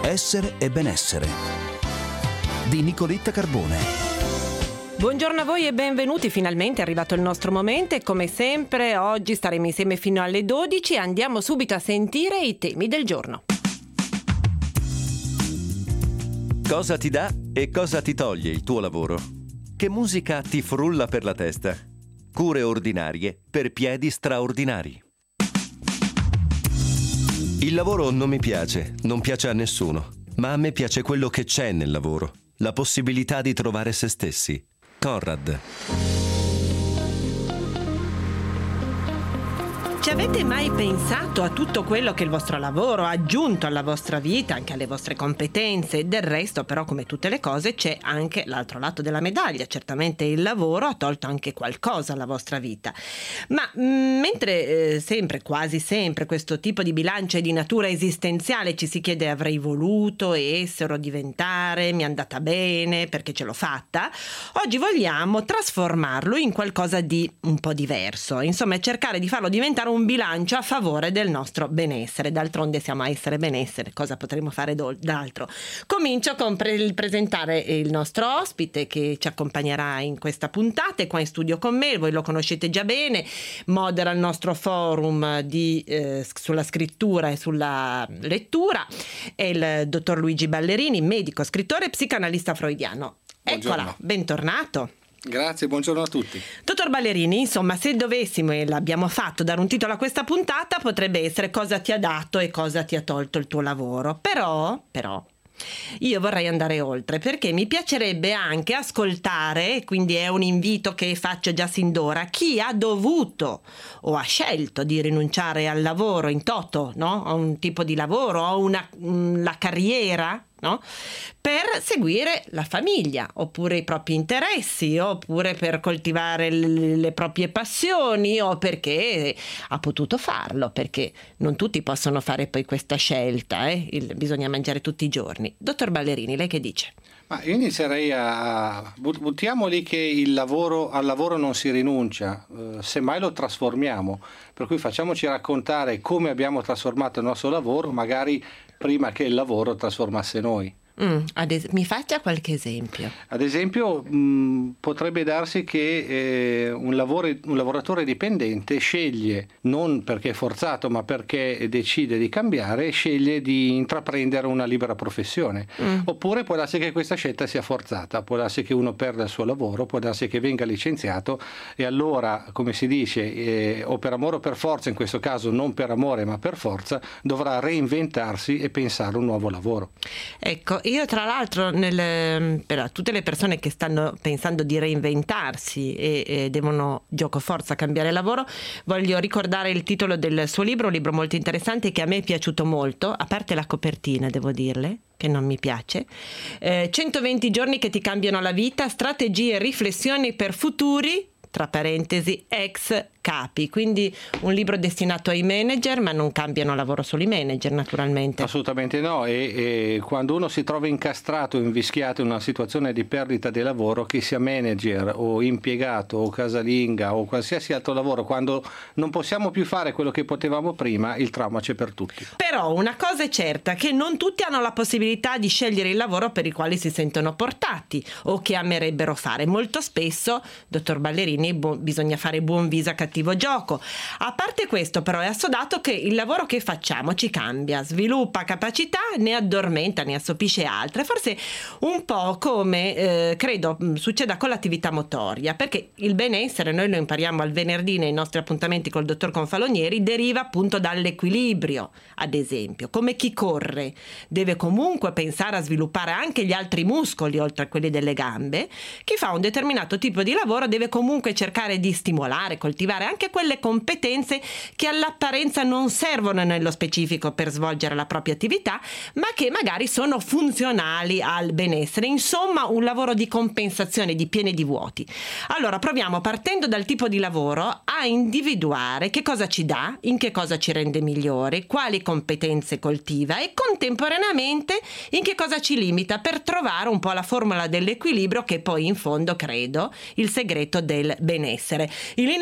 Essere e benessere di Nicoletta Carbone. Buongiorno a voi e benvenuti, finalmente è arrivato il nostro momento e come sempre oggi staremo insieme fino alle 12 e andiamo subito a sentire i temi del giorno. Cosa ti dà e cosa ti toglie il tuo lavoro? Che musica ti frulla per la testa? Cure ordinarie per piedi straordinari. Il lavoro non mi piace, non piace a nessuno, ma a me piace quello che c'è nel lavoro, la possibilità di trovare se stessi. Conrad. Ci avete mai pensato a tutto quello che il vostro lavoro ha aggiunto alla vostra vita, anche alle vostre competenze? Del resto, però, come tutte le cose, c'è anche l'altro lato della medaglia. Certamente il lavoro ha tolto anche qualcosa alla vostra vita. Ma mentre sempre, quasi sempre, questo tipo di bilancio è di natura esistenziale, ci si chiede avrei voluto essere o diventare, mi è andata bene, perché ce l'ho fatta, oggi vogliamo trasformarlo in qualcosa di un po' diverso. Insomma, cercare di farlo diventare un bilancio a favore del nostro benessere. D'altronde siamo a essere benessere, cosa potremmo fare d'altro? Comincio con il presentare il nostro ospite che ci accompagnerà in questa puntata, è qua in studio con me, voi lo conoscete già bene, modera il nostro forum sulla scrittura e sulla lettura, è il dottor Luigi Ballerini, medico, scrittore e psicanalista freudiano. Buongiorno. Eccola, bentornato. Grazie, buongiorno a tutti. Dottor Ballerini, insomma, se dovessimo, e l'abbiamo fatto, dare un titolo a questa puntata, potrebbe essere cosa ti ha dato e cosa ti ha tolto il tuo lavoro. Però, io vorrei andare oltre, perché mi piacerebbe anche ascoltare, quindi è un invito che faccio già sin d'ora, chi ha dovuto o ha scelto di rinunciare al lavoro in toto, no? A un tipo di lavoro, a la carriera, no? Per seguire la famiglia, oppure i propri interessi, oppure per coltivare le proprie passioni, o perché ha potuto farlo, perché non tutti possono fare poi questa scelta, bisogna mangiare tutti i giorni. Dottor Ballerini, lei che dice? Ma io inizierei buttiamo lì che al lavoro non si rinuncia, semmai lo trasformiamo, per cui facciamoci raccontare come abbiamo trasformato il nostro lavoro, magari prima che il lavoro trasformasse noi. Mi faccia qualche esempio. Ad esempio potrebbe darsi che un lavoratore dipendente sceglie, non perché è forzato ma perché decide di cambiare, sceglie di intraprendere una libera professione. Oppure può darsi che questa scelta sia forzata, può darsi che uno perda il suo lavoro, può darsi che venga licenziato e allora, come si dice, o per amore o per forza, in questo caso non per amore ma per forza, dovrà reinventarsi e pensare a un nuovo lavoro. Ecco, io tra l'altro per tutte le persone che stanno pensando di reinventarsi e devono gioco forza cambiare lavoro, voglio ricordare il titolo del suo libro, un libro molto interessante che a me è piaciuto molto, a parte la copertina devo dirle che non mi piace, 120 giorni che ti cambiano la vita, strategie e riflessioni per futuri, tra parentesi, ex capi, quindi un libro destinato ai manager, ma non cambiano lavoro solo i manager naturalmente. Assolutamente no, e quando uno si trova incastrato, invischiato in una situazione di perdita di lavoro, che sia manager o impiegato o casalinga o qualsiasi altro lavoro, quando non possiamo più fare quello che potevamo prima, il trauma c'è per tutti. Però una cosa è certa, che non tutti hanno la possibilità di scegliere il lavoro per il quale si sentono portati o che amerebbero fare. Molto spesso, dottor Ballerini, bisogna fare buon viso a cattivo gioco. A parte questo, però, è assodato che il lavoro che facciamo ci cambia, sviluppa capacità, ne addormenta, ne assopisce altre. Forse un po' come credo succeda con l'attività motoria, perché il benessere, noi lo impariamo al venerdì nei nostri appuntamenti col dottor Confalonieri, deriva appunto dall'equilibrio. Ad esempio, come chi corre deve comunque pensare a sviluppare anche gli altri muscoli oltre a quelli delle gambe, chi fa un determinato tipo di lavoro deve comunque cercare di stimolare, coltivare anche quelle competenze che all'apparenza non servono nello specifico per svolgere la propria attività, ma che magari sono funzionali al benessere. Insomma, un lavoro di compensazione di pieni e di vuoti. Allora, proviamo, partendo dal tipo di lavoro, a individuare che cosa ci dà, in che cosa ci rende migliori, quali competenze coltiva e contemporaneamente in che cosa ci limita, per trovare un po' la formula dell'equilibrio che poi in fondo, credo, il segreto del benessere. In linea con noi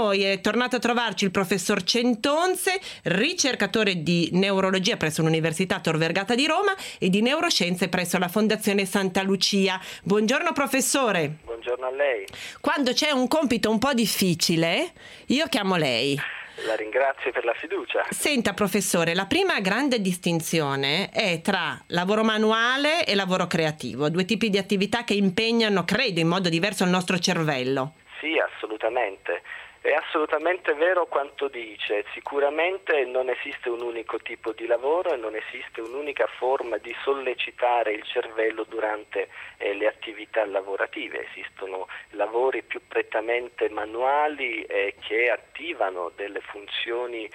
noi è tornato a trovarci il professor Centonze, ricercatore di neurologia presso l'Università Tor Vergata di Roma e di neuroscienze presso la Fondazione Santa Lucia. Buongiorno professore. Buongiorno a lei. Quando c'è un compito un po' difficile, io chiamo lei. La ringrazio per la fiducia. Senta professore, la prima grande distinzione è tra lavoro manuale e lavoro creativo, due tipi di attività che impegnano, credo, in modo diverso il nostro cervello. Sì, assolutamente. È assolutamente vero quanto dice. Sicuramente non esiste un unico tipo di lavoro e non esiste un'unica forma di sollecitare il cervello durante le attività lavorative. Esistono lavori più prettamente manuali che attivano delle funzioni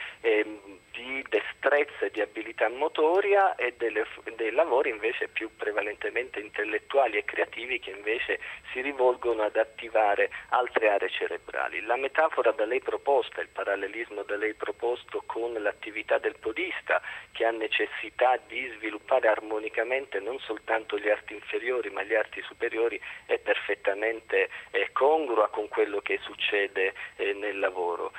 di destrezza e di abilità motoria e dei lavori invece più prevalentemente intellettuali e creativi che invece si rivolgono ad attivare altre aree cerebrali. La metafora da lei proposta, il parallelismo da lei proposto con l'attività del podista, che ha necessità di sviluppare armonicamente non soltanto gli arti inferiori ma gli arti superiori, è perfettamente congrua con quello che succede nel lavoro.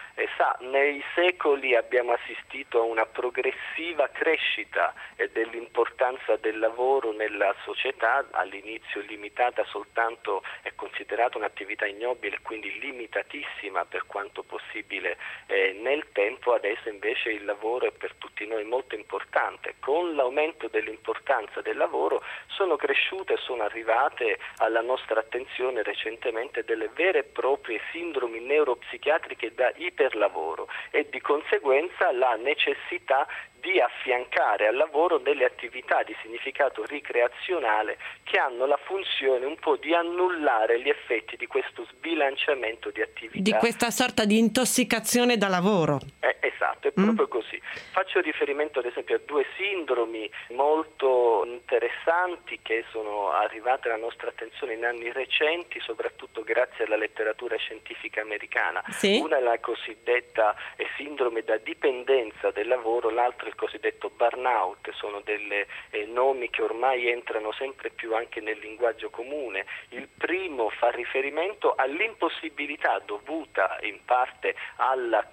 Nei secoli abbiamo assistito a una progressiva crescita dell'importanza del lavoro nella società, all'inizio limitata soltanto, è considerata un'attività ignobile, quindi limitatissima per quanto possibile nel tempo. Adesso invece il lavoro è per tutti noi molto importante. Con l'aumento dell'importanza del lavoro sono cresciute e sono arrivate alla nostra attenzione recentemente delle vere e proprie sindromi neuropsichiatriche da iperlavoro e di conseguenza la necessità di affiancare al lavoro delle attività di significato ricreazionale che hanno la funzione un po' di annullare gli effetti di questo sbilanciamento di attività. Di questa sorta di intossicazione da lavoro. Esatto, è proprio così. Faccio riferimento ad esempio a due sindromi molto interessanti che sono arrivate alla nostra attenzione in anni recenti, soprattutto grazie alla letteratura scientifica americana. Sì? Una è la cosiddetta sindrome da dipendenza del lavoro, l'altra il cosiddetto burnout. Sono delle nomi che ormai entrano sempre più anche nel linguaggio comune. Il primo fa riferimento all'impossibilità dovuta in parte alla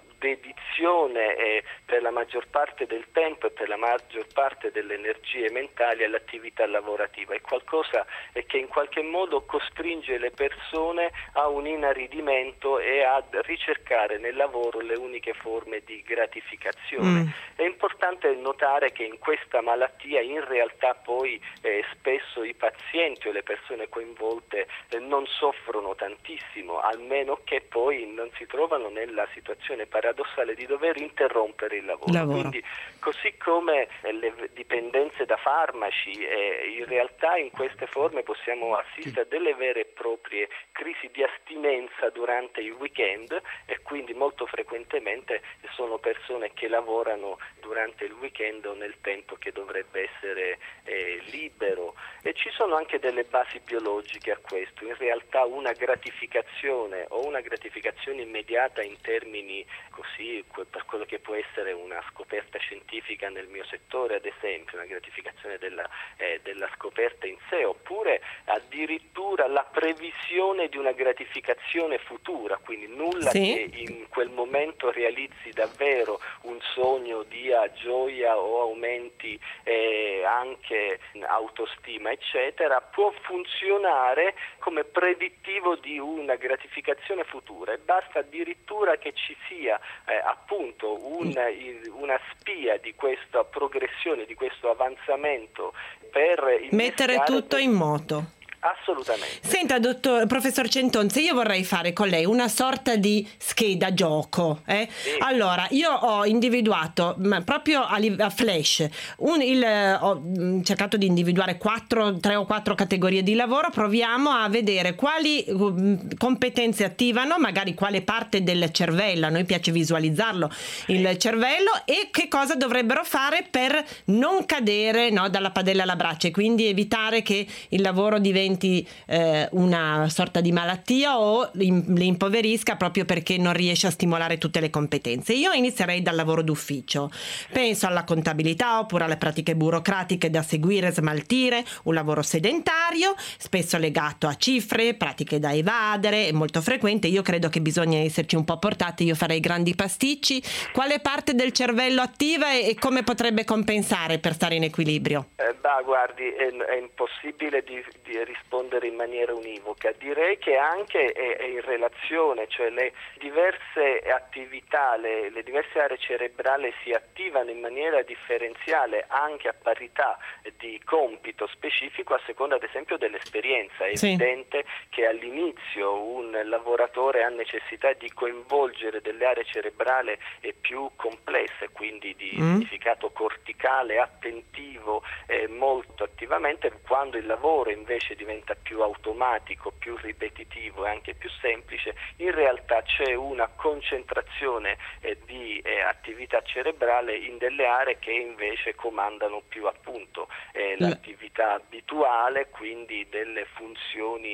dedizione per la maggior parte del tempo e per la maggior parte delle energie mentali all'attività lavorativa. È qualcosa che in qualche modo costringe le persone a un inaridimento e a ricercare nel lavoro le uniche forme di gratificazione. È importante notare che in questa malattia in realtà poi spesso i pazienti o le persone coinvolte non soffrono tantissimo, almeno che poi non si trovano nella situazione paradossale di dover interrompere il lavoro. Quindi, così come le dipendenze da farmaci, in realtà in queste forme possiamo assistere a delle vere e proprie crisi di astinenza durante il weekend e quindi molto frequentemente sono persone che lavorano durante il weekend o nel tempo che dovrebbe essere libero. E ci sono anche delle basi biologiche a questo. In realtà una gratificazione o una gratificazione immediata in termini così, per quello che può essere una scoperta scientifica nel mio settore, ad esempio, una gratificazione della scoperta in sé, oppure addirittura la previsione di una gratificazione futura, quindi nulla che in quel momento realizzi davvero un sogno, dia gioia o aumenti anche autostima, eccetera, può funzionare come predittivo di una gratificazione futura e basta addirittura che ci sia appunto una spia di questa progressione, di questo avanzamento per mettere tutto in moto. Assolutamente. Senta, professor Centonze, io vorrei fare con lei una sorta di scheda gioco. Sì. Allora, io ho individuato proprio a flash, ho cercato di individuare 3 o 4 categorie di lavoro. Proviamo a vedere quali competenze attivano, magari quale parte del cervello, a noi piace visualizzarlo, il cervello, e che cosa dovrebbero fare per non cadere dalla padella alla brace, quindi evitare che il lavoro diventi diventi una sorta di malattia o le impoverisca proprio perché non riesce a stimolare tutte le competenze. Io inizierei dal lavoro d'ufficio, penso alla contabilità oppure alle pratiche burocratiche da seguire e smaltire, un lavoro sedentario, spesso legato a cifre, pratiche da evadere, è molto frequente. Io credo che bisogna esserci un po' portati, io farei grandi pasticci. Quale parte del cervello attiva e come potrebbe compensare per stare in equilibrio? Guardi, è impossibile di rispondere in maniera univoca. Direi che anche è in relazione, cioè le diverse attività, le diverse aree cerebrali si attivano in maniera differenziale anche a parità di compito specifico a seconda ad esempio dell'esperienza. È evidente che all'inizio un lavoratore ha necessità di coinvolgere delle aree cerebrali più complesse, quindi di significato corticale, attentivo, molto attivamente. Quando il lavoro invece diventa più automatico, più ripetitivo e anche più semplice, in realtà c'è una concentrazione di attività cerebrale in delle aree che invece comandano più appunto l'attività abituale, quindi delle funzioni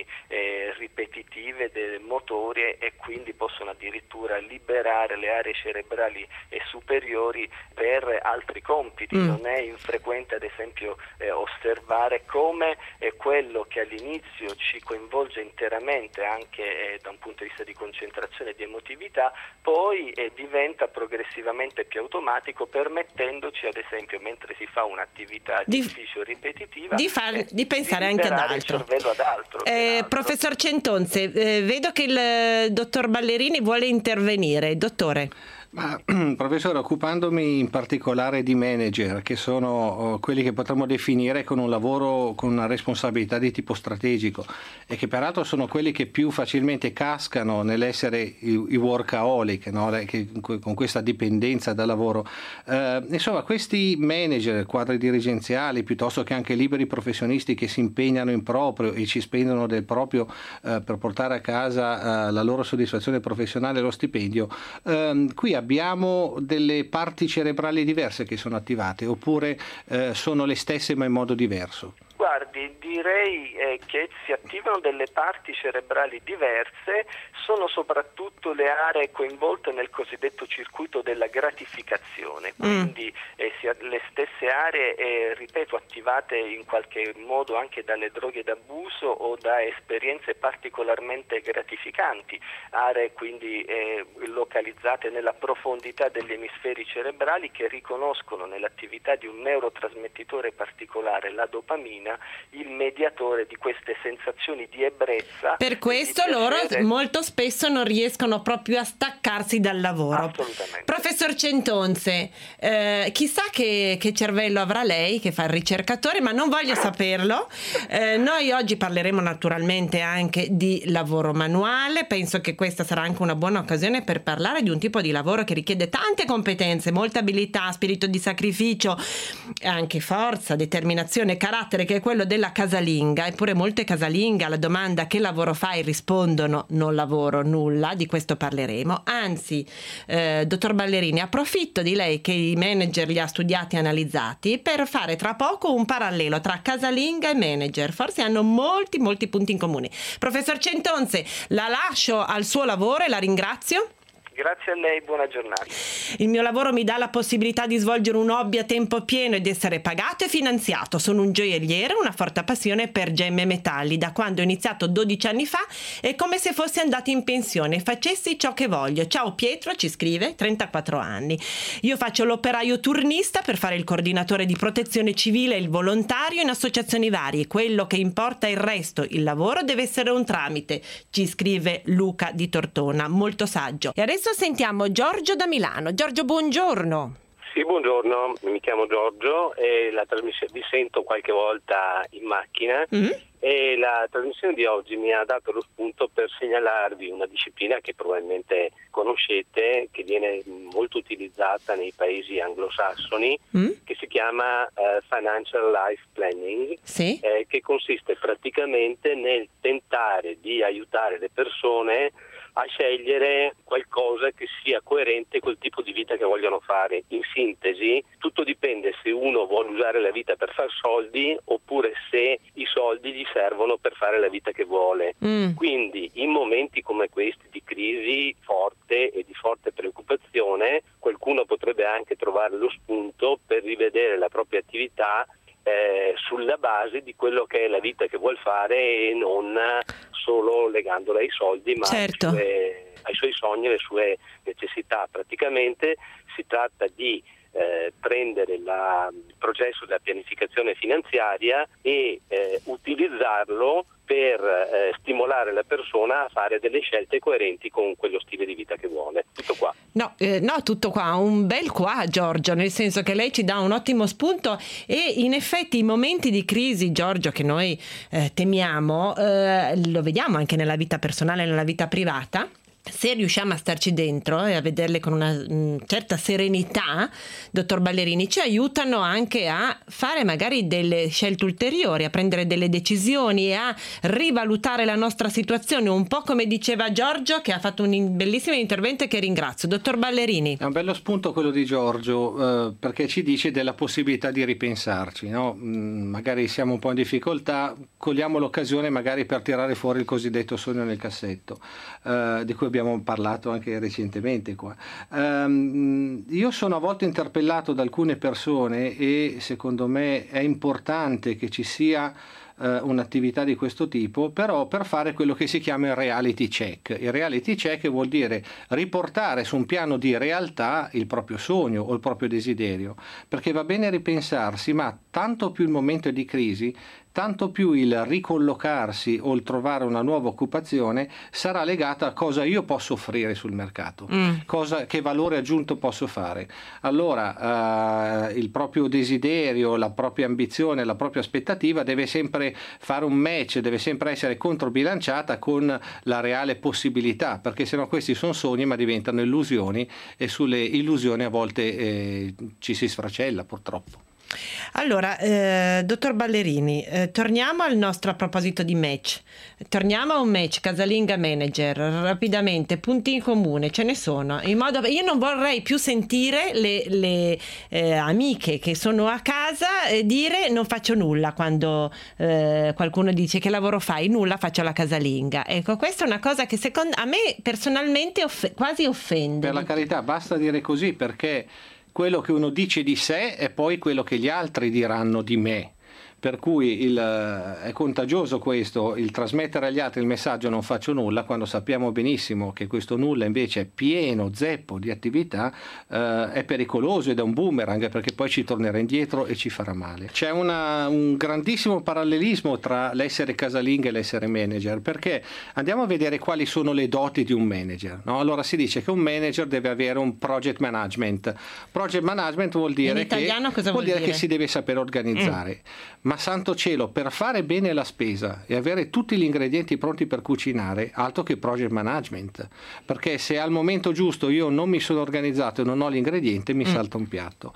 ripetitive, delle motorie, e quindi possono addirittura liberare le aree cerebrali superiori per altri compiti. Non è infrequente ad esempio osservare come quello che all'inizio ci coinvolge interamente anche da un punto di vista di concentrazione e di emotività poi diventa progressivamente più automatico, permettendoci ad esempio mentre si fa un'attività di ufficio ripetitiva di pensare anche ad altro. Il cervello ad altro. Professor Centonze, vedo che il dottor Ballerini vuole intervenire. Dottore. Ma, professore, occupandomi in particolare di manager, che sono quelli che potremmo definire con un lavoro con una responsabilità di tipo strategico e che peraltro sono quelli che più facilmente cascano nell'essere i workaholic, no? Con questa dipendenza dal lavoro. Insomma, questi manager, quadri dirigenziali, piuttosto che anche liberi professionisti che si impegnano in proprio e ci spendono del proprio per portare a casa la loro soddisfazione professionale e lo stipendio, qui abbiamo delle parti cerebrali diverse che sono attivate, oppure sono le stesse ma in modo diverso? Guardi, direi che si attivano delle parti cerebrali diverse, sono soprattutto le aree coinvolte nel cosiddetto circuito della gratificazione, quindi le stesse aree, ripeto, attivate in qualche modo anche dalle droghe d'abuso o da esperienze particolarmente gratificanti, aree quindi localizzate nella profondità degli emisferi cerebrali che riconoscono nell'attività di un neurotrasmettitore particolare, la dopamina, il mediatore di queste sensazioni di ebbrezza. Per questo loro molto spesso non riescono proprio a staccarsi dal lavoro. Assolutamente. Professor Centonze, chissà che cervello avrà lei che fa il ricercatore, ma non voglio saperlo. Noi oggi parleremo naturalmente anche di lavoro manuale. Penso che questa sarà anche una buona occasione per parlare di un tipo di lavoro che richiede tante competenze, molta abilità, spirito di sacrificio, anche forza, determinazione, carattere, che è quello della casalinga. Eppure molte casalinghe alla domanda che lavoro fai rispondono non lavoro nulla. Di questo parleremo. Anzi, dottor Ballerini, approfitto di lei che i manager li ha studiati e analizzati per fare tra poco un parallelo tra casalinga e manager. Forse hanno molti punti in comune. Professor Centonze, la lascio al suo lavoro e la ringrazio. Grazie a lei, buona giornata. Il mio lavoro mi dà la possibilità di svolgere un hobby a tempo pieno ed essere pagato e finanziato. Sono un gioielliere, una forte passione per gemme e metalli. Da quando ho iniziato 12 anni fa è come se fossi andata in pensione, facessi ciò che voglio. Ciao Pietro, ci scrive, 34 anni. Io faccio l'operaio turnista per fare il coordinatore di protezione civile e il volontario in associazioni varie. Quello che importa è il resto. Il lavoro deve essere un tramite, ci scrive Luca di Tortona, molto saggio. E adesso sentiamo Giorgio da Milano. Giorgio, buongiorno. Sì, buongiorno, mi chiamo Giorgio e la trasmissione vi sento qualche volta in macchina e la trasmissione di oggi mi ha dato lo spunto per segnalarvi una disciplina che probabilmente conoscete, che viene molto utilizzata nei paesi anglosassoni, che si chiama Financial Life Planning, sì. Che consiste praticamente nel tentare di aiutare le persone a scegliere qualcosa che sia coerente col tipo di vita che vogliono fare. In sintesi, tutto dipende se uno vuole usare la vita per far soldi oppure se i soldi gli servono per fare la vita che vuole. Quindi in momenti come questi di crisi forte e di forte preoccupazione, qualcuno potrebbe anche trovare lo spunto per rivedere la propria attività sulla base di quello che è la vita che vuol fare e non solo legandola ai soldi, ma certo, ai suoi sogni e alle sue necessità. Praticamente si tratta di prendere il processo della pianificazione finanziaria e utilizzarlo per stimolare la persona a fare delle scelte coerenti con quello stile di vita che vuole. Tutto qua. No, tutto qua, un bel qua, Giorgio, nel senso che lei ci dà un ottimo spunto e in effetti i momenti di crisi, Giorgio, che noi temiamo, lo vediamo anche nella vita personale e nella vita privata. Se riusciamo a starci dentro e a vederle con una certa serenità, dottor Ballerini, ci aiutano anche a fare magari delle scelte ulteriori, a prendere delle decisioni e a rivalutare la nostra situazione, un po' come diceva Giorgio, che ha fatto un bellissimo intervento e che ringrazio. Dottor Ballerini. È un bello spunto quello di Giorgio, perché ci dice della possibilità di ripensarci, no? Magari siamo un po' in difficoltà, cogliamo l'occasione magari per tirare fuori il cosiddetto sogno nel cassetto, di cui abbiamo parlato anche recentemente qua. Io sono a volte interpellato da alcune persone e secondo me è importante che ci sia un'attività di questo tipo, però per fare quello che si chiama il reality check. Il reality check vuol dire riportare su un piano di realtà il proprio sogno o il proprio desiderio, perché va bene ripensarsi, ma tanto più il momento è di crisi, tanto più il ricollocarsi o il trovare una nuova occupazione sarà legata a cosa io posso offrire sul mercato, che valore aggiunto posso fare. Allora il proprio desiderio, la propria ambizione, la propria aspettativa deve sempre fare un match, deve sempre essere controbilanciata con la reale possibilità, perché sennò questi sono sogni ma diventano illusioni e sulle illusioni a volte ci si sfracella purtroppo. Allora, dottor Ballerini, torniamo al nostro a proposito di match. Torniamo a un match casalinga manager, rapidamente, punti in comune, ce ne sono. Io non vorrei più sentire le amiche che sono a casa dire non faccio nulla quando qualcuno dice che lavoro fai, nulla, faccio la casalinga. Ecco, questa è una cosa che a me personalmente quasi offende. Per la carità, basta dire così, perché quello che uno dice di sé è poi quello che gli altri diranno di me. Per cui è contagioso questo, il trasmettere agli altri il messaggio non faccio nulla, quando sappiamo benissimo che questo nulla invece è pieno, zeppo di attività, è pericoloso ed è un boomerang, perché poi ci tornerà indietro e ci farà male. C'è un grandissimo parallelismo tra l'essere casalinga e l'essere manager, perché andiamo a vedere quali sono le doti di un manager, no? Allora si dice che un manager deve avere un project management. Project management vuol dire, in italiano cosa vuol dire? Che si deve sapere organizzare. Ma santo cielo, per fare bene la spesa e avere tutti gli ingredienti pronti per cucinare, altro che project management, perché se al momento giusto io non mi sono organizzato e non ho l'ingrediente, mi salta un piatto.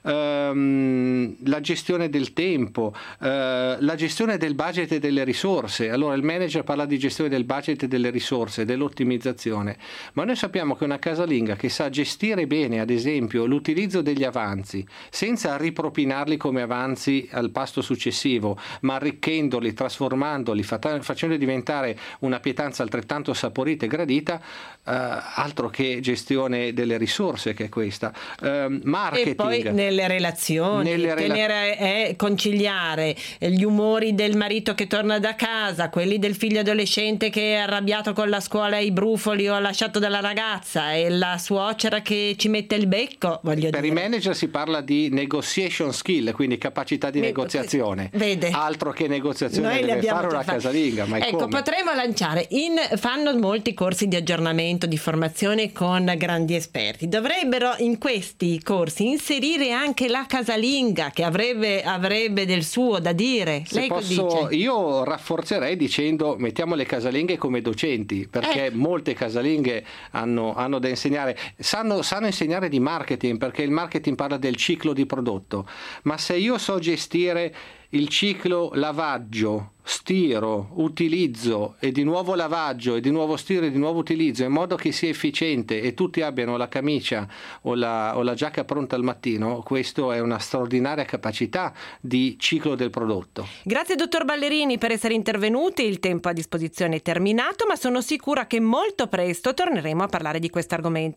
La gestione del tempo, la gestione del budget e delle risorse. Allora il manager parla di gestione del budget e delle risorse, dell'ottimizzazione, ma noi sappiamo che una casalinga che sa gestire bene, ad esempio, l'utilizzo degli avanzi senza ripropinarli come avanzi al pasto successivo, ma arricchendoli, trasformandoli, facendo diventare una pietanza altrettanto saporita e gradita, altro che gestione delle risorse, che è questa. Marketing. E poi nelle relazioni, conciliare gli umori del marito che torna da casa, quelli del figlio adolescente che è arrabbiato con la scuola e i brufoli o ha lasciato dalla ragazza, e la suocera che ci mette il becco, per i manager si parla di negotiation skill, quindi capacità di negoziazione. Vede. Altro che negoziazione deve fare una casalinga, ma ecco, come? potremmo lanciare fanno molti corsi di aggiornamento, di formazione con grandi esperti. Dovrebbero in questi corsi inserire anche la casalinga, che avrebbe del suo da dire. Se posso, io rafforzerei dicendo mettiamo le casalinghe come docenti, perché molte casalinghe hanno da insegnare, sanno insegnare di marketing, perché il marketing parla del ciclo di prodotto, ma se io so gestire il ciclo lavaggio, stiro, utilizzo e di nuovo lavaggio e di nuovo stiro e di nuovo utilizzo, in modo che sia efficiente e tutti abbiano la camicia o la giacca pronta al mattino, questo è una straordinaria capacità di ciclo del prodotto. Grazie dottor Ballerini per essere intervenuti, il tempo a disposizione è terminato, ma sono sicura che molto presto torneremo a parlare di questo argomento.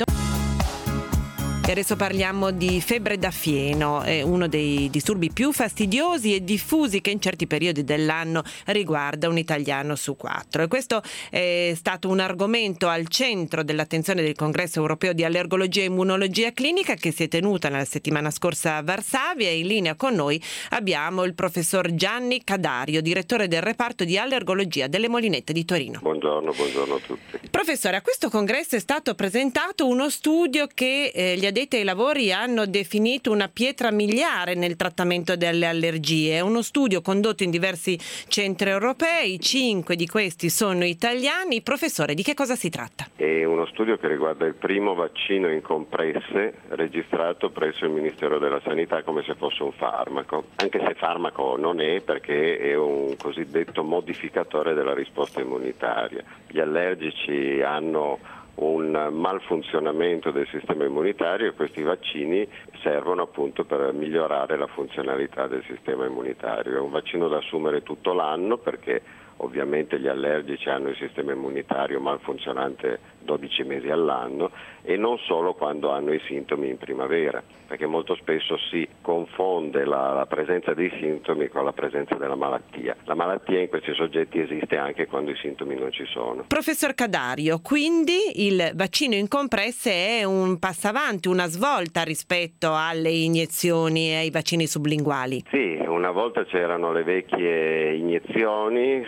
E adesso parliamo di febbre da fieno, è uno dei disturbi più fastidiosi e diffusi che in certi periodi dell'anno riguarda un italiano su 4. E questo è stato un argomento al centro dell'attenzione del Congresso Europeo di Allergologia e Immunologia Clinica che si è tenuta la settimana scorsa a Varsavia, e in linea con noi abbiamo il professor Gianni Cadario, direttore del reparto di allergologia delle Molinette di Torino. Buongiorno a tutti. Professore, a questo congresso è stato presentato uno studio che gli addetti ai lavori hanno definito una pietra miliare nel trattamento delle allergie. È uno studio condotto in diversi centri europei, 5 di questi sono italiani. Professore, di che cosa si tratta? È uno studio che riguarda il primo vaccino in compresse registrato presso il Ministero della Sanità come se fosse un farmaco, anche se farmaco non è, perché è un cosiddetto modificatore della risposta immunitaria. Gli allergici hanno un malfunzionamento del sistema immunitario e questi vaccini servono appunto per migliorare la funzionalità del sistema immunitario. È un vaccino da assumere tutto l'anno perché ovviamente gli allergici hanno il sistema immunitario malfunzionante 12 mesi all'anno, e non solo quando hanno i sintomi in primavera, perché molto spesso si confonde la presenza dei sintomi con la presenza della malattia. La malattia in questi soggetti esiste anche quando i sintomi non ci sono. Professor Cadario, quindi il vaccino in compresse è un passo avanti, una svolta rispetto alle iniezioni e ai vaccini sublinguali? Sì, una volta c'erano le vecchie iniezioni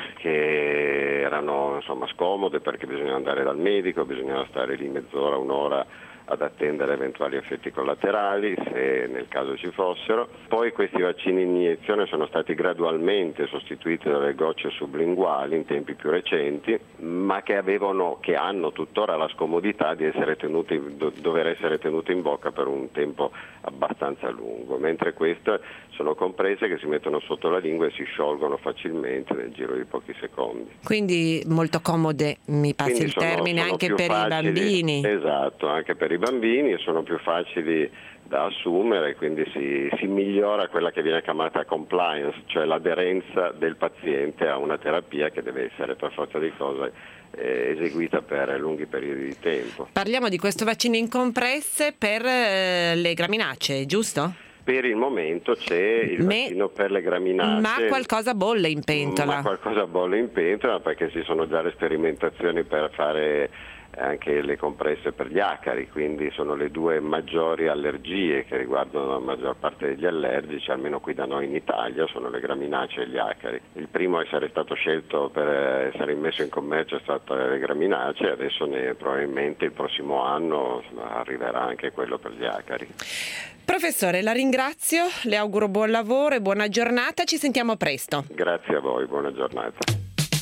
che erano scomode perché bisognava andare dal medico, bisognava stare lì mezz'ora, un'ora ad attendere eventuali effetti collaterali, se nel caso ci fossero. Poi questi vaccini in iniezione sono stati gradualmente sostituiti dalle gocce sublinguali in tempi più recenti, ma che hanno tuttora la scomodità di dover essere tenuti in bocca per un tempo abbastanza lungo, mentre queste sono comprese che si mettono sotto la lingua e si sciolgono facilmente nel giro di pochi secondi. Quindi molto comode, mi passi il termine, sono anche per facili, i bambini. Esatto, anche per i bambini, sono più facili da assumere, quindi si migliora quella che viene chiamata compliance, cioè l'aderenza del paziente a una terapia che deve essere per forza di cose eseguita per lunghi periodi di tempo. Parliamo di questo vaccino in compresse per le graminacee, giusto? Per il momento c'è il vaccino per le graminacee. Ma qualcosa bolle in pentola. Perché ci sono già le sperimentazioni per fare anche le compresse per gli acari, quindi sono le due maggiori allergie che riguardano la maggior parte degli allergici, almeno qui da noi in Italia, sono le graminacee e gli acari. Il primo a essere stato scelto per essere immesso in commercio è stato le graminacee, adesso probabilmente il prossimo anno arriverà anche quello per gli acari. Professore, la ringrazio, le auguro buon lavoro e buona giornata, ci sentiamo presto. Grazie a voi, buona giornata.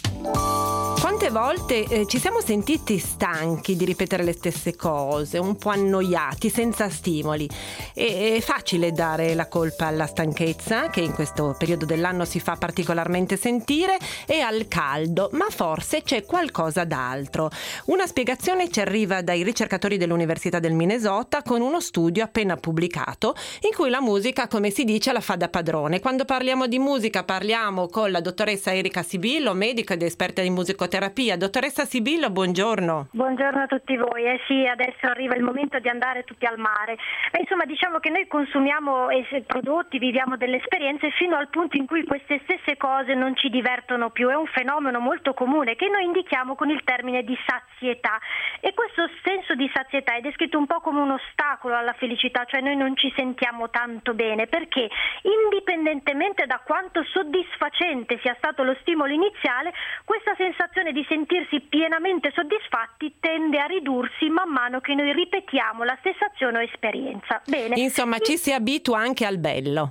Quante volte ci siamo sentiti stanchi di ripetere le stesse cose, un po' annoiati, senza stimoli. È facile dare la colpa alla stanchezza, che in questo periodo dell'anno si fa particolarmente sentire, e al caldo, ma forse c'è qualcosa d'altro. Una spiegazione ci arriva dai ricercatori dell'Università del Minnesota con uno studio appena pubblicato in cui la musica, come si dice, la fa da padrone. Quando parliamo di musica parliamo con la dottoressa Erika Sibillo, medico ed esperta di musicoterapia. Dottoressa Sibillo, buongiorno. Buongiorno a tutti voi. Sì, adesso arriva il momento di andare tutti al mare. Insomma, diciamo che noi consumiamo prodotti, viviamo delle esperienze fino al punto in cui queste stesse cose non ci divertono più. È un fenomeno molto comune che noi indichiamo con il termine di sazietà, e questo senso di sazietà è descritto un po' come un ostacolo alla felicità, cioè noi non ci sentiamo tanto bene perché indipendentemente da quanto soddisfacente sia stato lo stimolo iniziale, questa sensazione di sentirsi pienamente soddisfatti tende a ridursi man mano che noi ripetiamo la stessa azione o esperienza. Bene. Insomma, ci si abitua anche al bello.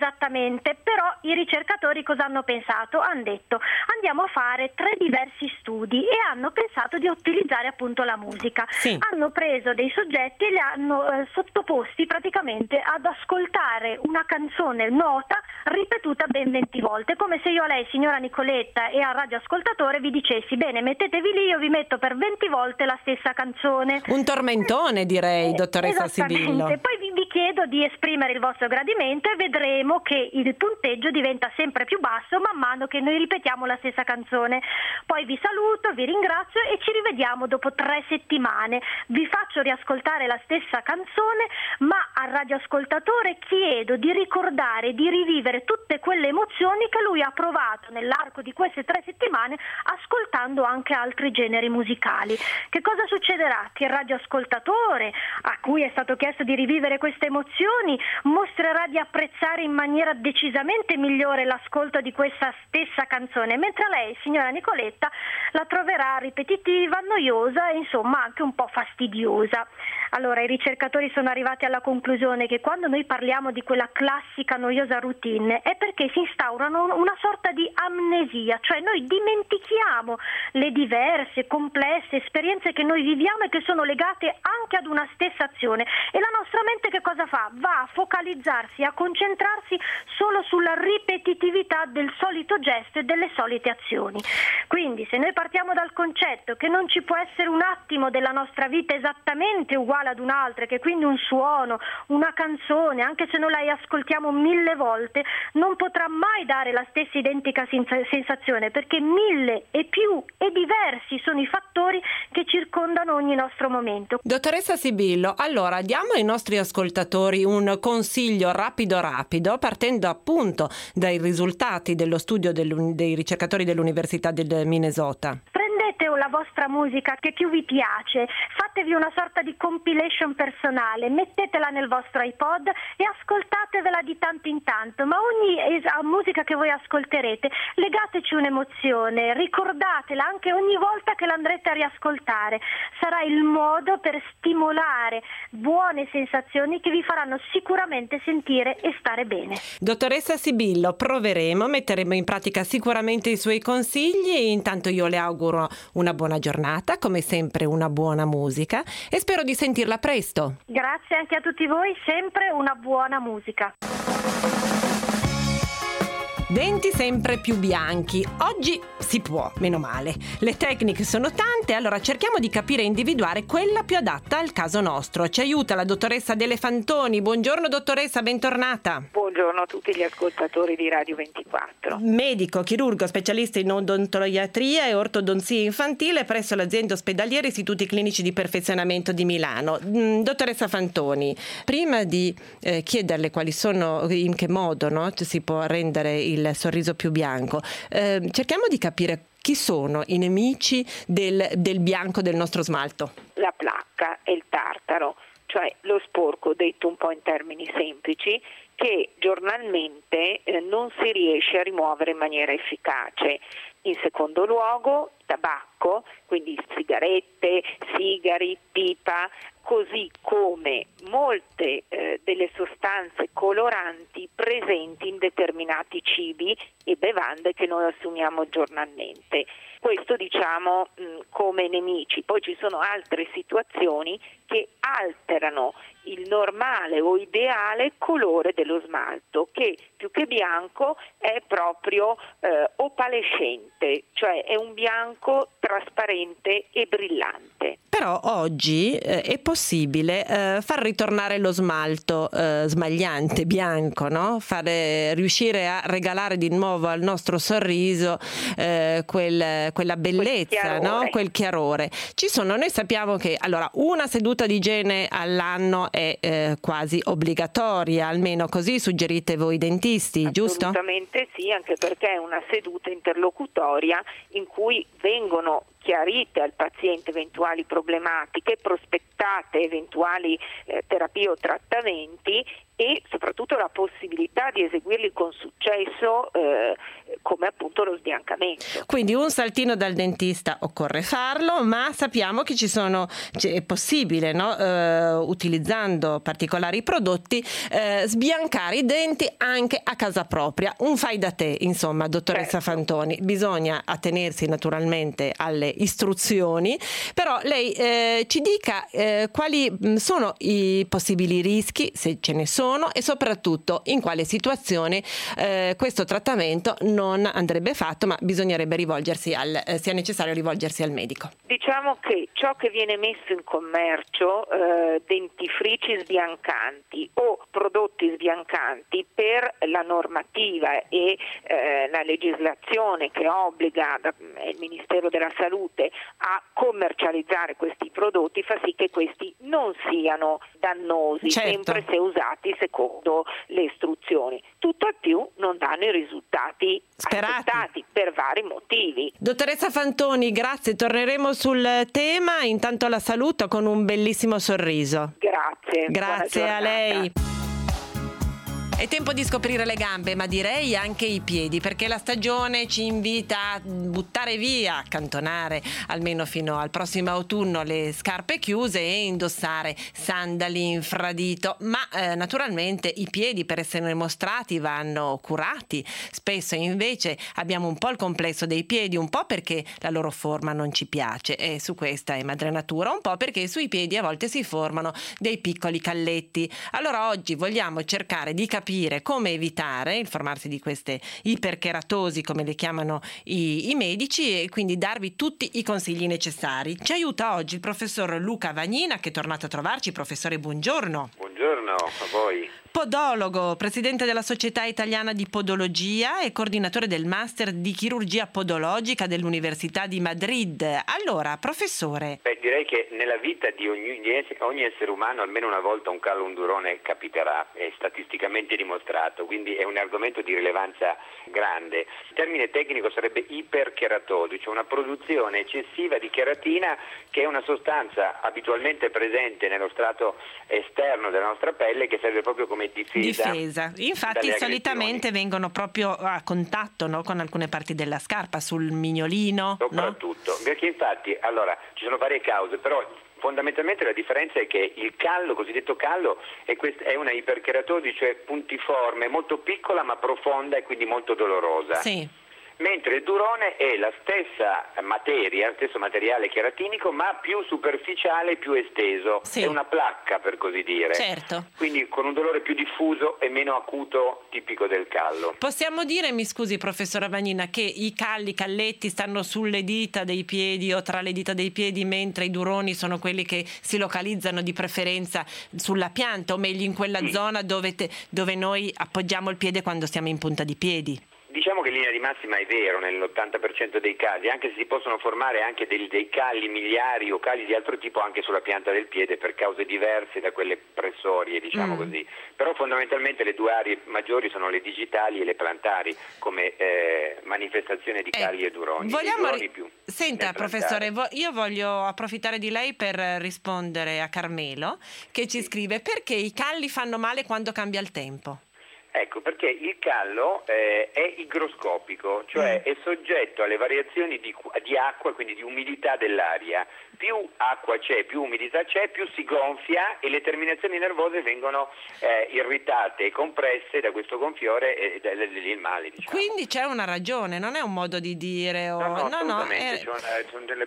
esattamente, però i ricercatori cosa hanno pensato? Hanno detto andiamo a fare 3 diversi studi e hanno pensato di utilizzare appunto la musica. Sì. Hanno preso dei soggetti e li hanno sottoposti praticamente ad ascoltare una canzone nota ripetuta ben 20 volte, come se io a lei, signora Nicoletta, e al radioascoltatore vi dicessi bene, mettetevi lì, io vi metto per 20 volte la stessa canzone. Un tormentone, direi, dottoressa Sibillo. Poi vi chiedo di esprimere il vostro gradimento e vedremo che il punteggio diventa sempre più basso man mano che noi ripetiamo la stessa canzone. Poi vi saluto, vi ringrazio e ci rivediamo dopo 3 settimane. Vi faccio riascoltare la stessa canzone, ma al radioascoltatore chiedo di ricordare, di rivivere tutte quelle emozioni che lui ha provato nell'arco di queste 3 settimane ascoltando anche altri generi musicali. Che cosa succederà? Che il radioascoltatore, a cui è stato chiesto di rivivere queste emozioni, mostrerà di apprezzare in maniera decisamente migliore l'ascolto di questa stessa canzone, mentre lei, signora Nicoletta, la troverà ripetitiva, noiosa e insomma anche un po' fastidiosa. Allora, i ricercatori sono arrivati alla conclusione che quando noi parliamo di quella classica noiosa routine è perché si instaurano una sorta di amnesia, cioè noi dimentichiamo le diverse, complesse esperienze che noi viviamo e che sono legate anche ad una stessa azione, e la nostra mente che cosa fa? Va a focalizzarsi, a concentrarsi solo sulla ripetitività del solito gesto e delle solite azioni. Quindi se noi partiamo dal concetto che non ci può essere un attimo della nostra vita esattamente uguale ad un'altra, che quindi un suono, una canzone, anche se noi la ascoltiamo 1000 volte, non potrà mai dare la stessa identica sensazione, perché 1000 e più e diversi sono i fattori che circondano ogni nostro momento. Dottoressa Sibillo, allora diamo ai nostri ascoltatori un consiglio rapido, partendo appunto dai risultati dello studio dei ricercatori dell'Università del Minnesota. Prendete la vostra musica che più vi piace, fatevi una sorta di compilation personale, mettetela nel vostro iPod e ascoltatevela di tanto in tanto, ma ogni musica che voi ascolterete legateci un'emozione, ricordatela anche ogni volta che l'andrete a riascoltare. Sarà il modo per stimolare buone sensazioni che vi faranno sicuramente sentire e stare bene. Dottoressa Sibillo, proveremo, metteremo in pratica sicuramente i suoi consigli e intanto io le auguro una buona giornata, come sempre una buona musica, e spero di sentirla presto. Grazie anche a tutti voi, sempre una buona musica. Denti sempre più bianchi. Oggi si può, meno male. Le tecniche sono tante, allora cerchiamo di capire e individuare quella più adatta al caso nostro. Ci aiuta la dottoressa Dele Fantoni. Buongiorno dottoressa, bentornata. Buongiorno a tutti gli ascoltatori di Radio 24. Medico, chirurgo, specialista in odontoiatria e ortodonzia infantile presso l'azienda ospedaliera Istituti Clinici di Perfezionamento di Milano. Dottoressa Fantoni, prima di chiederle quali sono, in che modo si può rendere il sorriso più bianco, cerchiamo di capire chi sono i nemici del bianco del nostro smalto. La placca e il tartaro, cioè lo sporco, detto un po' in termini semplici, che giornalmente non si riesce a rimuovere in maniera efficace. In secondo luogo, tabacco, quindi sigarette, sigari, pipa, così come molte delle sostanze coloranti presenti in determinati cibi e bevande che noi assumiamo giornalmente. Questo diciamo come nemici. Poi ci sono altre situazioni che alterano il normale o ideale colore dello smalto, che più che bianco è proprio opalescente, cioè è un bianco trasparente e brillante. Però oggi è possibile far ritornare lo smalto smagliante, bianco, no? Riuscire a regalare di nuovo al nostro sorriso quella bellezza, quel chiarore. Noi sappiamo che allora una seduta di igiene all'anno è quasi obbligatoria, almeno così suggerite voi dentisti, giusto? Assolutamente sì, anche perché è una seduta interlocutoria in cui vengono chiarite al paziente eventuali problematiche, prospettate eventuali terapie o trattamenti e soprattutto la possibilità di eseguirli con successo come appunto lo sbiancamento. Quindi un saltino dal dentista occorre farlo, ma sappiamo che è possibile, no? Utilizzando particolari prodotti sbiancare i denti anche a casa propria. Un fai da te, insomma, dottoressa Fantoni. Bisogna attenersi naturalmente alle istruzioni, però lei ci dica quali sono i possibili rischi, se ce ne sono, e soprattutto in quale situazione questo trattamento non andrebbe fatto, ma bisognerebbe sia necessario rivolgersi al medico. Diciamo che ciò che viene messo in commercio, dentifrici sbiancanti o prodotti sbiancanti, per la normativa e la legislazione che obbliga il Ministero della Salute a commercializzare questi prodotti, fa sì che questi non siano dannosi, sempre se usati secondo le istruzioni. Tutt'al più non danno i risultati aspettati per vari motivi. Dottoressa Fantoni, grazie, torneremo sul tema. Intanto la saluto con un bellissimo sorriso. Grazie a lei. È tempo di scoprire le gambe, ma direi anche i piedi, perché la stagione ci invita a buttare via, accantonare almeno fino al prossimo autunno le scarpe chiuse e indossare sandali infradito. Ma naturalmente i piedi, per essere mostrati, vanno curati. Spesso invece abbiamo un po' il complesso dei piedi, un po' perché la loro forma non ci piace, e su questa è madre natura, un po' perché sui piedi a volte si formano dei piccoli calletti. Allora oggi vogliamo cercare di capire come evitare il formarsi di queste ipercheratosi, come le chiamano i medici, e quindi darvi tutti i consigli necessari. Ci aiuta oggi il professor Luca Vagnina, che è tornato a trovarci. Professore, buongiorno. Buongiorno a voi. Podologo, presidente della Società Italiana di Podologia e coordinatore del Master di Chirurgia Podologica dell'Università di Madrid. Allora, professore. Direi che nella vita di ogni essere umano almeno una volta un callo undurone capiterà, è statisticamente dimostrato, quindi è un argomento di rilevanza grande. Il termine tecnico sarebbe ipercheratosi, cioè una produzione eccessiva di cheratina, che è una sostanza abitualmente presente nello strato esterno della nostra pelle, che serve proprio come difesa. Infatti solitamente vengono proprio a contatto, no, con alcune parti della scarpa, sul mignolino. Soprattutto, no? Perché infatti, allora, ci sono varie cause, però fondamentalmente la differenza è che il callo, cosiddetto callo, è una ipercheratosi, cioè puntiforme, molto piccola ma profonda e quindi molto dolorosa. Sì. Mentre il durone è la stessa materia, stesso materiale cheratinico, ma più superficiale e più esteso. Sì. È una placca, per così dire. Certo. Quindi con un dolore più diffuso e meno acuto, tipico del callo. Possiamo dire, mi scusi professora Vagnina, che i calletti stanno sulle dita dei piedi o tra le dita dei piedi, mentre i duroni sono quelli che si localizzano di preferenza sulla pianta, o meglio in quella zona dove noi appoggiamo il piede quando siamo in punta di piedi? Diciamo che in linea di massima è vero nell'80% dei casi, anche se si possono formare anche dei calli miliari o calli di altro tipo anche sulla pianta del piede per cause diverse da quelle pressorie, diciamo così. Però fondamentalmente le due aree maggiori sono le digitali e le plantari come manifestazione di calli e duroni. Senta professore, io voglio approfittare di lei per rispondere a Carmelo, che ci scrive: perché i calli fanno male quando cambia il tempo? Ecco, perché il callo è igroscopico, cioè è soggetto alle variazioni di acqua, quindi di umidità dell'aria. Più acqua c'è, più umidità c'è, più si gonfia e le terminazioni nervose vengono irritate e compresse da questo gonfiore e da lì il male, diciamo. Quindi c'è una ragione, non è un modo di dire assolutamente. Sono delle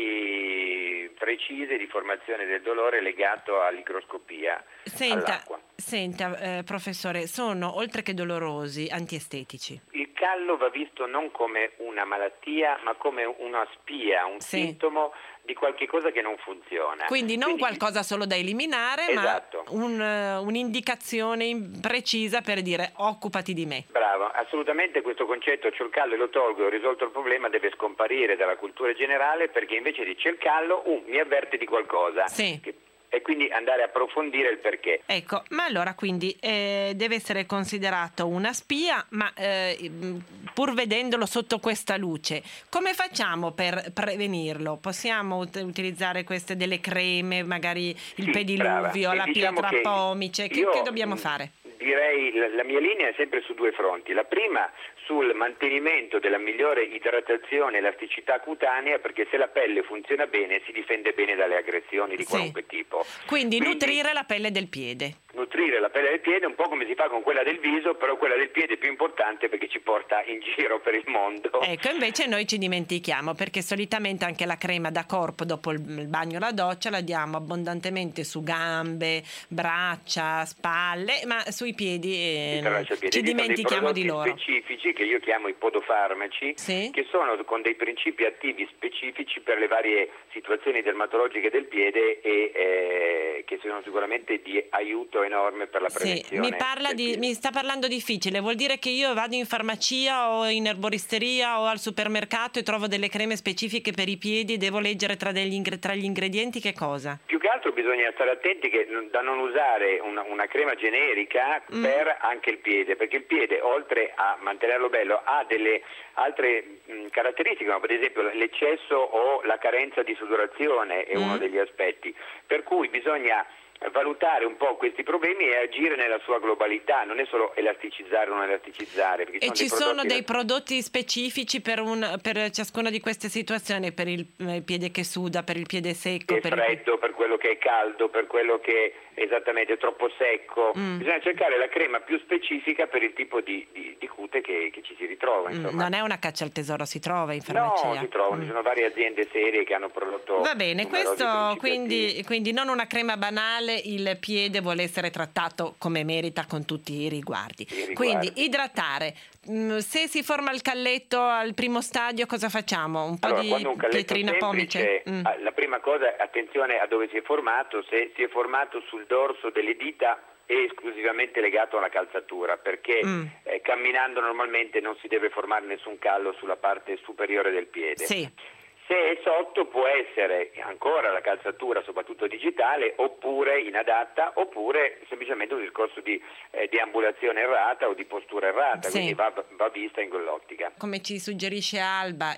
basi precise di formazione del dolore legato all'igroscopia, all'acqua. Senta, professore, sono oltre che dolorosi antiestetici. Il callo va visto non come una malattia, ma come una spia, un sintomo di qualche cosa che non funziona. Quindi qualcosa solo da eliminare, esatto, ma un'indicazione precisa per dire occupati di me. Bravo, assolutamente questo concetto, c'ho il callo e lo tolgo e ho risolto il problema, deve scomparire dalla cultura generale, perché invece di c'è il callo, mi avverte di qualcosa. Sì. e quindi andare a approfondire il perché. Ecco, ma allora quindi deve essere considerato una spia, ma pur vedendolo sotto questa luce, come facciamo per prevenirlo? Possiamo utilizzare queste delle creme, magari il pediluvio, la pietra pomice, che dobbiamo fare? Direi la mia linea è sempre su due fronti. La prima sul mantenimento della migliore idratazione e elasticità cutanea, perché se la pelle funziona bene si difende bene dalle aggressioni di qualunque tipo. Quindi nutrire la pelle del piede. Nutrire la pelle del piede un po' come si fa con quella del viso, però quella del piede è più importante perché ci porta in giro per il mondo. Ecco, invece noi ci dimentichiamo, perché solitamente anche la crema da corpo dopo il bagno o la doccia la diamo abbondantemente su gambe, braccia, spalle, ma sui piedi ci dimentichiamo di loro. Specifici che io chiamo i podofarmaci, che sono con dei principi attivi specifici per le varie situazioni dermatologiche del piede e che sono sicuramente di aiuto enorme per la prevenzione. Mi sta parlando difficile, vuol dire che io vado in farmacia o in erboristeria o al supermercato e trovo delle creme specifiche per i piedi e devo leggere tra gli ingredienti che cosa? Più che altro bisogna stare attenti da non usare una crema generica per anche il piede, perché il piede, oltre a mantenerlo bello, ha delle altre caratteristiche, come per esempio l'eccesso o la carenza di sudorazione è uno degli aspetti, per cui bisogna valutare un po' questi problemi e agire nella sua globalità, non è solo elasticizzare o non elasticizzare. E ci sono dei prodotti specifici per ciascuna di queste situazioni, per il piede che suda, per il piede secco, per freddo, per quello che è caldo, per quello che è esattamente troppo secco. Bisogna cercare la crema più specifica per il tipo di cute che ci si ritrova. Non è una caccia al tesoro, si trova in farmacia. No, si trovano, ci sono varie aziende serie che hanno prodotto. Va bene, questo quindi non una crema banale, il piede vuole essere trattato come merita con tutti i riguardi. Quindi idratare. Se si forma il calletto al primo stadio, cosa facciamo? Un po' di pietrina pomice? La prima cosa, attenzione a dove si è formato. Se si è formato sul dorso delle dita è esclusivamente legato alla calzatura, perché camminando normalmente non si deve formare nessun callo sulla parte superiore del piede. Se è sotto può essere ancora la calzatura, soprattutto digitale, oppure inadatta, oppure semplicemente un discorso di deambulazione errata o di postura errata, quindi va vista in quell'ottica. Come ci suggerisce Alba,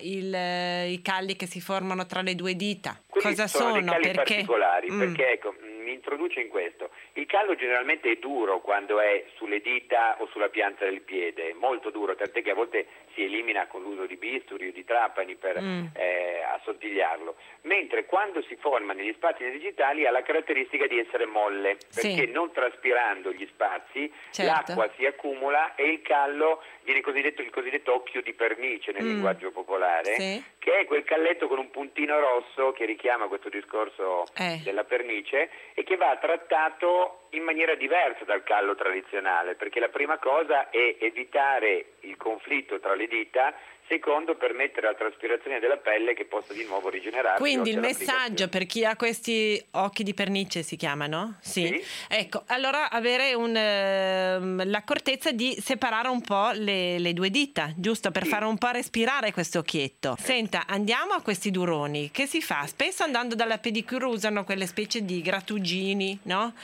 i calli che si formano tra le due dita, quelli cosa sono? Dei calli particolari, perché ecco, mi introduce in questo. Il callo generalmente è duro quando è sulle dita o sulla pianta del piede, molto duro, tant'è che a volte si elimina con l'uso di bisturi o di trapani per assottigliarlo, mentre quando si forma negli spazi digitali ha la caratteristica di essere molle, perché non traspirando gli spazi l'acqua si accumula e il callo viene il cosiddetto occhio di pernice nel linguaggio popolare, che è quel calletto con un puntino rosso che richiama questo discorso della pernice e che va trattato in maniera diversa dal callo tradizionale, perché la prima cosa è evitare il conflitto tra le dita, secondo permettere la traspirazione della pelle che possa di nuovo rigenerarsi. Quindi il messaggio per chi ha questi occhi di pernice, si chiamano? Sì. Ecco, allora avere l'accortezza di separare un po' le due dita, giusto? Per fare un po' respirare questo occhietto. Senta, andiamo a questi duroni. Che si fa? Spesso andando dalla pedicure usano quelle specie di grattugini, no?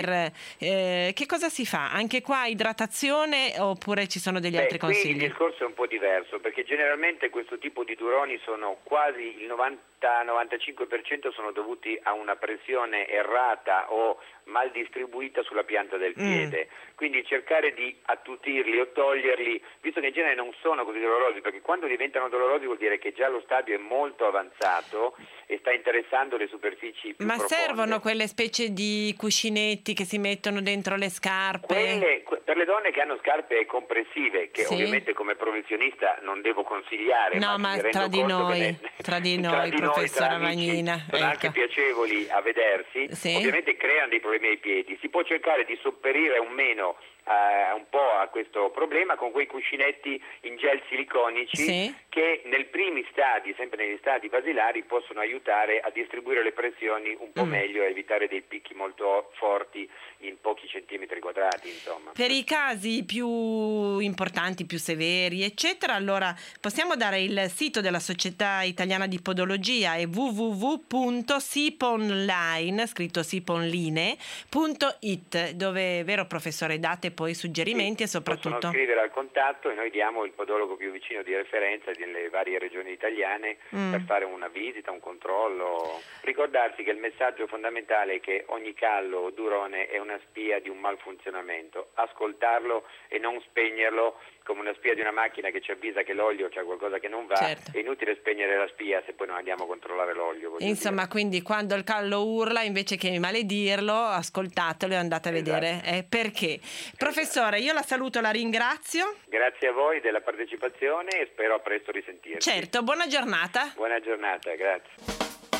Che cosa si fa? Anche qua idratazione oppure ci sono degli altri consigli? Il discorso è un po' diverso, perché generalmente questo tipo di duroni sono quasi il 90-95% sono dovuti a una pressione errata o mal distribuita sulla pianta del piede, quindi cercare di attutirli o toglierli, visto che in genere non sono così dolorosi, perché quando diventano dolorosi vuol dire che già lo stadio è molto avanzato e sta interessando le superfici più profonde. Servono quelle specie di cuscinetti che si mettono dentro le scarpe? Per le donne che hanno scarpe compressive, che ovviamente come professionista non devo consigliare, ma tra di noi, professora Magnina, sono anche piacevoli a vedersi, ovviamente creano dei problemi ai piedi. Si può cercare di sopperire un po' a questo problema con quei cuscinetti in gel siliconici che nei primi stadi, sempre negli stadi basilari, possono aiutare a distribuire le pressioni un po' meglio e evitare dei picchi molto forti in pochi centimetri quadrati, insomma. Per i casi più importanti, più severi, eccetera, allora possiamo dare il sito della Società Italiana di Podologia, è www.siponline, scritto siponline.it, dove, vero professore, date poi suggerimenti e soprattutto possono scrivere al contatto e noi diamo il podologo più vicino di referenza nelle varie regioni italiane per fare una visita, un controllo. Ricordarsi che il messaggio fondamentale è che ogni callo o durone è una spia di un malfunzionamento, ascoltarlo e non spegnerlo come una spia di una macchina che ci avvisa che l'olio c'è qualcosa che non va. È inutile spegnere la spia se poi non andiamo a controllare l'olio. Insomma, quindi quando il callo urla, invece che maledirlo, ascoltatelo e andate a vedere perché. Professore, io la saluto, la ringrazio. Grazie a voi della partecipazione e spero a presto risentirci. Certo, buona giornata. Buona giornata, grazie.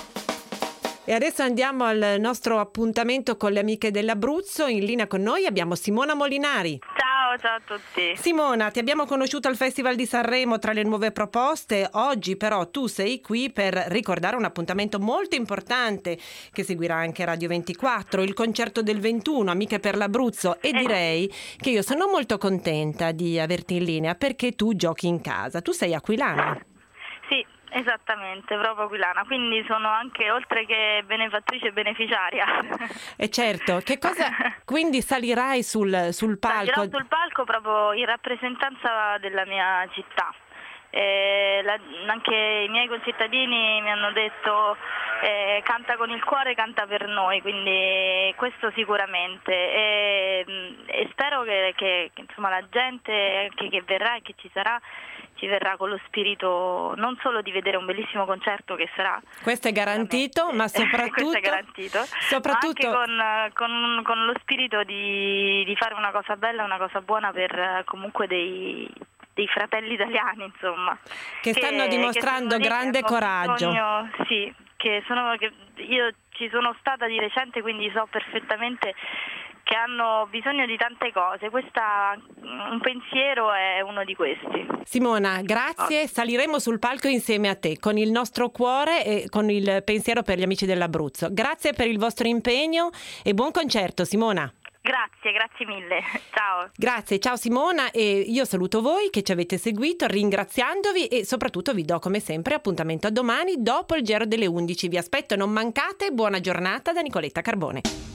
E adesso andiamo al nostro appuntamento con le amiche dell'Abruzzo. In linea con noi abbiamo Simona Molinari. Ciao a tutti. Simona, ti abbiamo conosciuto al Festival di Sanremo tra le nuove proposte. Oggi però tu sei qui per ricordare un appuntamento molto importante che seguirà anche Radio 24, il concerto del 21, Amiche per l'Abruzzo. E direi che io sono molto contenta di averti in linea perché tu giochi in casa. Tu sei aquilana. Sì. Esattamente, proprio aquilana, quindi sono anche, oltre che benefattrice, beneficiaria. E certo, che cosa quindi salirai sul palco? Salirò sul palco proprio in rappresentanza della mia città. Anche i miei concittadini mi hanno detto canta con il cuore, canta per noi, quindi questo sicuramente e spero che insomma la gente che verrà e che ci sarà ci verrà con lo spirito non solo di vedere un bellissimo concerto che sarà, questo è garantito, ma soprattutto questo è garantito, soprattutto ma anche con lo spirito di fare una cosa bella, una cosa buona per comunque dei fratelli italiani, insomma, che stanno dimostrando grande coraggio. Sì, che io ci sono stata di recente, quindi so perfettamente che hanno bisogno di tante cose. Un pensiero è uno di questi. Simona, grazie. Saliremo sul palco insieme a te, con il nostro cuore e con il pensiero per gli amici dell'Abruzzo. Grazie per il vostro impegno e buon concerto, Simona. Grazie mille, ciao. Grazie, ciao Simona, e io saluto voi che ci avete seguito ringraziandovi e soprattutto vi do come sempre appuntamento a domani dopo il Giro delle 11. Vi aspetto, non mancate, buona giornata da Nicoletta Carbone.